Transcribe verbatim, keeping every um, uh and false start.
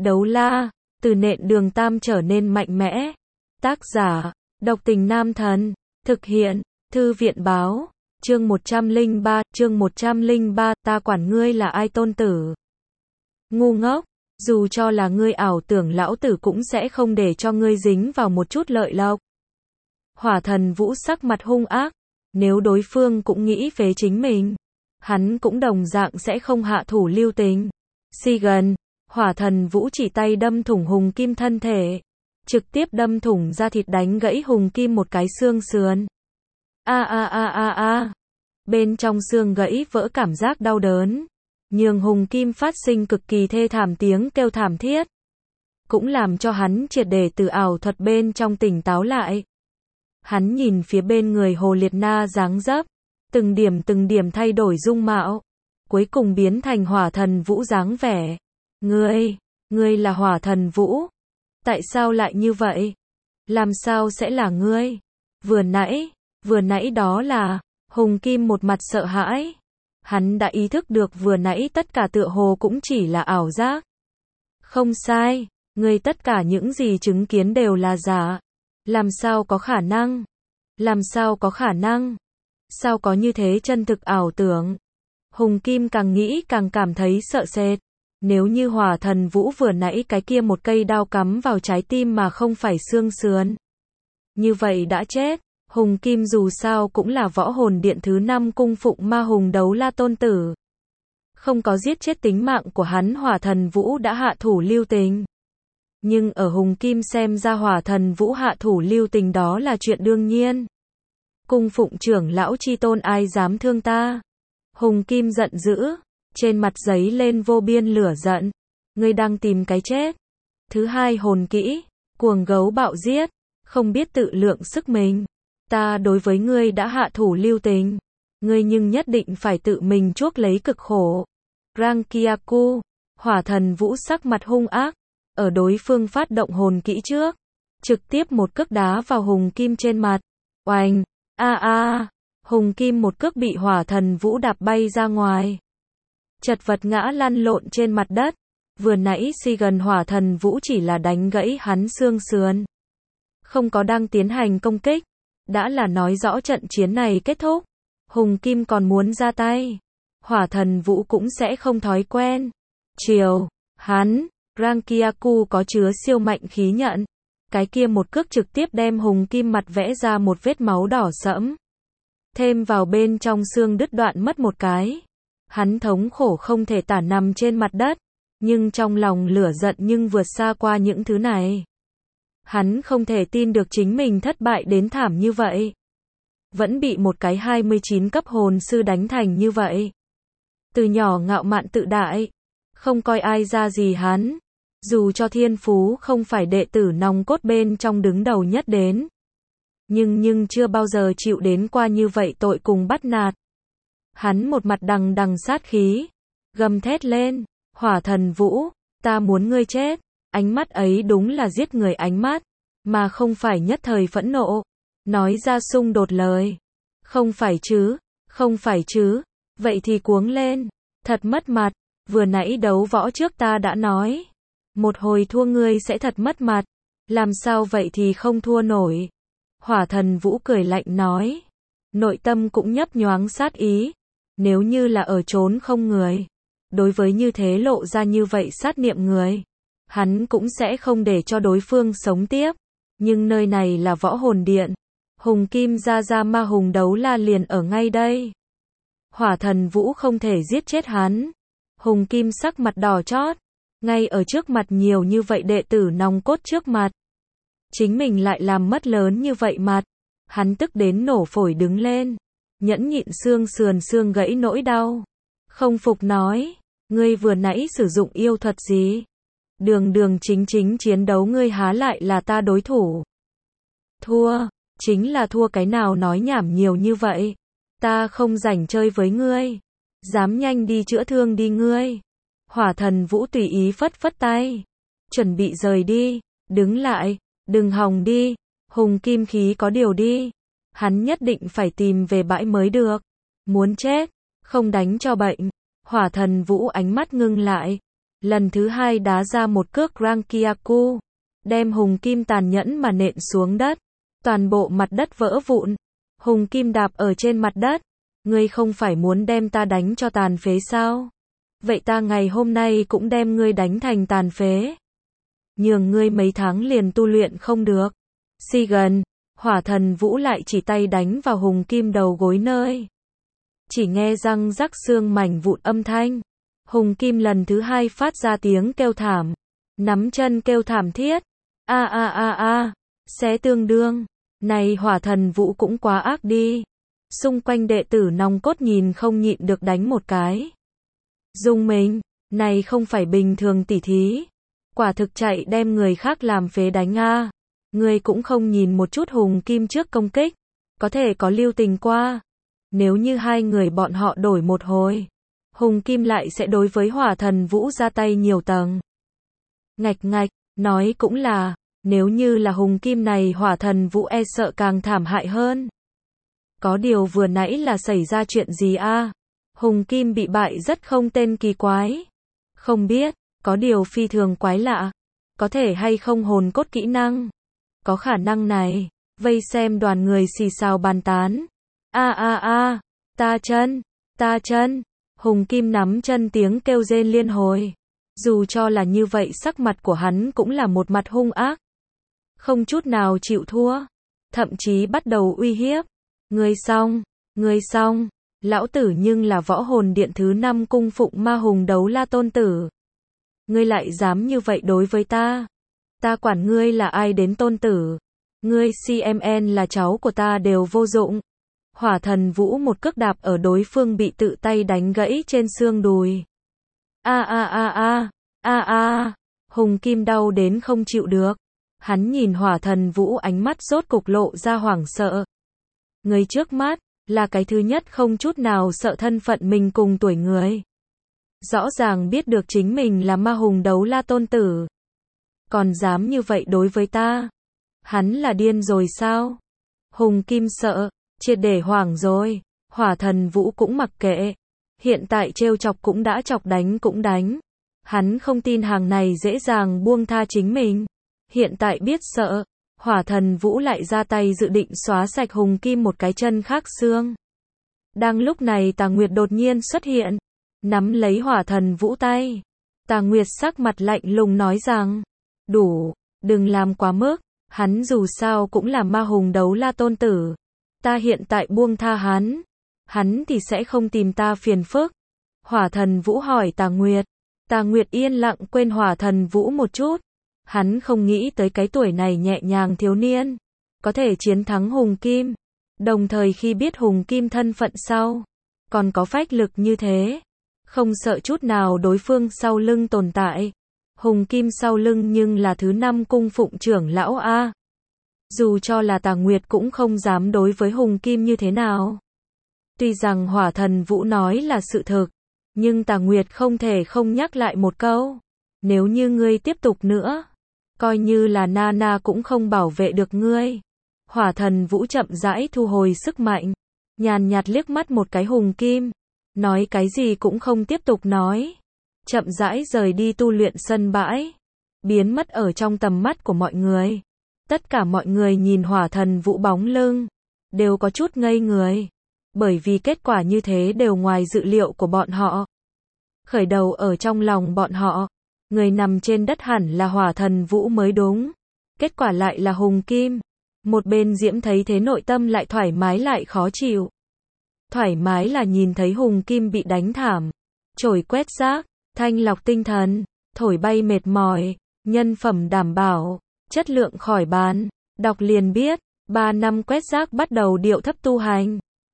Đấu la, từ nện đường tam trở nên mạnh mẽ. Tác giả, độc tình nam thần. Thực hiện, thư viện báo. Chương một trăm lẻ ba, chương một trăm lẻ ba, ta quản ngươi là ai tôn tử. Ngu ngốc, dù cho là ngươi ảo tưởng lão tử cũng sẽ không để cho ngươi dính vào một chút lợi lộc. Hỏa thần Vũ sắc mặt hung ác, nếu đối phương cũng nghĩ phế chính mình, hắn cũng đồng dạng sẽ không hạ thủ lưu tình. Si gần, hỏa thần Vũ chỉ tay đâm thủng Hùng Kim thân thể, trực tiếp đâm thủng da thịt đánh gãy Hùng Kim một cái xương sườn. A a a a a. Bên trong xương gãy vỡ cảm giác đau đớn, nhường Hùng Kim phát sinh cực kỳ thê thảm tiếng kêu thảm thiết, cũng làm cho hắn triệt để từ ảo thuật bên trong tỉnh táo lại. Hắn nhìn phía bên người Hồ Liệt Na dáng dấp, từng điểm từng điểm thay đổi dung mạo, cuối cùng biến thành hỏa thần Vũ dáng vẻ. Ngươi, ngươi là hỏa thần Vũ? Tại sao lại như vậy? Làm sao sẽ là ngươi? Vừa nãy, vừa nãy đó là, Hùng Kim một mặt sợ hãi. Hắn đã ý thức được vừa nãy tất cả tựa hồ cũng chỉ là ảo giác. Không sai, ngươi tất cả những gì chứng kiến đều là giả. Làm sao có khả năng? Làm sao có khả năng? Sao có như thế chân thực ảo tưởng? Hùng Kim càng nghĩ càng cảm thấy sợ sệt. Nếu như hỏa thần Vũ vừa nãy cái kia một cây đao cắm vào trái tim mà không phải xương sườn, như vậy đã chết. Hùng Kim dù sao cũng là võ hồn điện thứ năm cung phụng ma hùng đấu la tôn tử. Không có giết chết tính mạng của hắn, hỏa thần Vũ đã hạ thủ lưu tình. Nhưng ở Hùng Kim xem ra hỏa thần Vũ hạ thủ lưu tình đó là chuyện đương nhiên. Cung phụng trưởng lão chi tôn ai dám thương ta? Hùng Kim giận dữ, trên mặt giấy lên vô biên lửa giận. Ngươi đang tìm cái chết. Thứ hai hồn kỹ, cuồng gấu bạo giết, không biết tự lượng sức mình. Ta đối với ngươi đã hạ thủ lưu tình, ngươi nhưng nhất định phải tự mình chuốc lấy cực khổ. Rankiaku, hỏa thần Vũ sắc mặt hung ác, ở đối phương phát động hồn kỹ trước, trực tiếp một cước đá vào Hùng Kim trên mặt. Oanh, a a, Hùng Kim một cước bị hỏa thần Vũ đạp bay ra ngoài, chật vật ngã lăn lộn trên mặt đất. Vừa nãy si gần hỏa thần Vũ chỉ là đánh gãy hắn xương sườn, không có đang tiến hành công kích, đã là nói rõ trận chiến này kết thúc. Hùng Kim còn muốn ra tay, hỏa thần Vũ cũng sẽ không thói quen. Chiều, hắn, Rankiaku có chứa siêu mạnh khí nhận, cái kia một cước trực tiếp đem Hùng Kim mặt vẽ ra một vết máu đỏ sẫm, thêm vào bên trong xương đứt đoạn mất một cái. Hắn thống khổ không thể tả nằm trên mặt đất, nhưng trong lòng lửa giận nhưng vượt xa qua những thứ này. Hắn không thể tin được chính mình thất bại đến thảm như vậy. Vẫn bị một cái hai mươi chín cấp hồn sư đánh thành như vậy. Từ nhỏ ngạo mạn tự đại, không coi ai ra gì hắn. Dù cho thiên phú không phải đệ tử nòng cốt bên trong đứng đầu nhất đến. Nhưng nhưng chưa bao giờ chịu đến qua như vậy tội cùng bắt nạt. Hắn một mặt đằng đằng sát khí, gầm thét lên, hỏa thần Vũ, ta muốn ngươi chết. Ánh mắt ấy đúng là giết người ánh mắt, mà không phải nhất thời phẫn nộ. Nói ra xung đột lời. Không phải chứ, không phải chứ, vậy thì cuống lên. Thật mất mặt, vừa nãy đấu võ trước ta đã nói. Một hồi thua ngươi sẽ thật mất mặt, làm sao vậy thì không thua nổi. Hỏa thần Vũ cười lạnh nói, nội tâm cũng nhấp nhoáng sát ý. Nếu như là ở trốn không người, đối với như thế lộ ra như vậy sát niệm người, hắn cũng sẽ không để cho đối phương sống tiếp. Nhưng nơi này là võ hồn điện, Hùng Kim ra ra ma hùng đấu la liền ở ngay đây. Hỏa thần Vũ không thể giết chết hắn. Hùng Kim sắc mặt đỏ chót, ngay ở trước mặt nhiều như vậy đệ tử nòng cốt trước mặt, chính mình lại làm mất lớn như vậy mặt. Hắn tức đến nổ phổi đứng lên, nhẫn nhịn xương sườn xương gãy nỗi đau. Không phục nói, ngươi vừa nãy sử dụng yêu thuật gì? Đường đường chính chính chiến đấu ngươi há lại là ta đối thủ? Thua, chính là thua cái nào nói nhảm nhiều như vậy. Ta không rảnh chơi với ngươi. Dám nhanh đi chữa thương đi ngươi. Hỏa thần Vũ tùy ý phất phất tay, chuẩn bị rời đi. Đứng lại, đừng hòng đi. Hùng Kim khí có điều đi. Hắn nhất định phải tìm về bãi mới được. Muốn chết, không đánh cho bệnh. Hỏa thần Vũ ánh mắt ngưng lại, lần thứ hai đá ra một cước Rangkiaku, đem Hùng Kim tàn nhẫn mà nện xuống đất, toàn bộ mặt đất vỡ vụn. Hùng Kim đạp ở trên mặt đất, ngươi không phải muốn đem ta đánh cho tàn phế sao? Vậy ta ngày hôm nay cũng đem ngươi đánh thành tàn phế. Nhường ngươi mấy tháng liền tu luyện không được. Si gần, Hỏa Thần Vũ lại chỉ tay đánh vào Hùng Kim đầu gối nơi. Chỉ nghe răng rắc xương mảnh vụn âm thanh. Hùng Kim lần thứ hai phát ra tiếng kêu thảm. Nắm chân kêu thảm thiết. A a a a, xé tương đương. Này Hỏa Thần Vũ cũng quá ác đi. Xung quanh đệ tử nòng cốt nhìn không nhịn được đánh một cái. Dung mình, này không phải bình thường tỉ thí. Quả thực chạy đem người khác làm phế đánh a. Ngươi cũng không nhìn một chút Hùng Kim trước công kích. Có thể có lưu tình qua. Nếu như hai người bọn họ đổi một hồi, Hùng Kim lại sẽ đối với Hỏa Thần Vũ ra tay nhiều tầng. Ngạch ngạch, nói cũng là, nếu như là Hùng Kim này Hỏa Thần Vũ e sợ càng thảm hại hơn. Có điều vừa nãy là xảy ra chuyện gì a? Hùng Kim bị bại rất không tên kỳ quái. Không biết, có điều phi thường quái lạ. Có thể hay không hồn cốt kỹ năng? Có khả năng này. Vây xem đoàn người xì xào bàn tán. A a a, ta chân, ta chân. Hùng Kim nắm chân tiếng kêu rên liên hồi. Dù cho là như vậy sắc mặt của hắn cũng là một mặt hung ác. Không chút nào chịu thua. Thậm chí bắt đầu uy hiếp. Ngươi xong, ngươi xong. Lão tử nhưng là võ hồn điện thứ năm cung phụng ma hùng đấu la tôn tử. Ngươi lại dám như vậy đối với ta. Ta quản ngươi là ai đến tôn tử. Ngươi xê em en là cháu của ta đều vô dụng. Hỏa Thần Vũ một cước đạp ở đối phương bị tự tay đánh gãy trên xương đùi. A a a a, a a, Hùng Kim đau đến không chịu được. Hắn nhìn Hỏa Thần Vũ ánh mắt rốt cục lộ ra hoảng sợ. Người trước mắt, là cái thứ nhất không chút nào sợ thân phận mình cùng tuổi người. Rõ ràng biết được chính mình là ma hùng đấu la tôn tử. Còn dám như vậy đối với ta. Hắn là điên rồi sao? Hùng Kim sợ, triệt để hoảng rồi. Hỏa Thần Vũ cũng mặc kệ. Hiện tại trêu chọc cũng đã chọc, đánh cũng đánh. Hắn không tin hàng này dễ dàng buông tha chính mình. Hiện tại biết sợ. Hỏa Thần Vũ lại ra tay dự định xóa sạch Hùng Kim một cái chân khác xương. Đang lúc này Tà Nguyệt đột nhiên xuất hiện. Nắm lấy Hỏa Thần Vũ tay. Tà Nguyệt sắc mặt lạnh lùng nói rằng. Đủ, đừng làm quá mức. Hắn dù sao cũng là ma hùng đấu la tôn tử. Ta hiện tại buông tha hắn. Hắn thì sẽ không tìm ta phiền phức. Hỏa Thần Vũ hỏi Tà Nguyệt. Tà Nguyệt yên lặng quên Hỏa Thần Vũ một chút. Hắn không nghĩ tới cái tuổi này nhẹ nhàng thiếu niên. Có thể chiến thắng Hùng Kim. Đồng thời khi biết Hùng Kim thân phận sau. Còn có phách lực như thế. Không sợ chút nào đối phương sau lưng tồn tại. Hùng Kim sau lưng nhưng là thứ năm cung phụng trưởng lão A. Dù cho là Tà Nguyệt cũng không dám đối với Hùng Kim như thế nào. Tuy rằng Hỏa Thần Vũ nói là sự thực. Nhưng Tà Nguyệt không thể không nhắc lại một câu. Nếu như ngươi tiếp tục nữa. Coi như là Nana cũng không bảo vệ được ngươi. Hỏa Thần Vũ chậm rãi thu hồi sức mạnh. Nhàn nhạt liếc mắt một cái Hùng Kim. Nói cái gì cũng không tiếp tục nói. Chậm rãi rời đi tu luyện sân bãi. Biến mất ở trong tầm mắt của mọi người. Tất cả mọi người nhìn Hỏa Thần Vũ bóng lưng. Đều có chút ngây người. Bởi vì kết quả như thế đều ngoài dự liệu của bọn họ. Khởi đầu ở trong lòng bọn họ. Người nằm trên đất hẳn là Hỏa Thần Vũ mới đúng. Kết quả lại là Hùng Kim. Một bên Diễm thấy thế nội tâm lại thoải mái lại khó chịu. Thoải mái là nhìn thấy Hùng Kim bị đánh thảm. Chổi quét rác, thanh lọc tinh thần, thổi bay mệt mỏi, nhân phẩm đảm bảo, chất lượng khỏi bàn. Đọc liền biết, ba năm quét rác bắt đầu điệu thấp tu hành.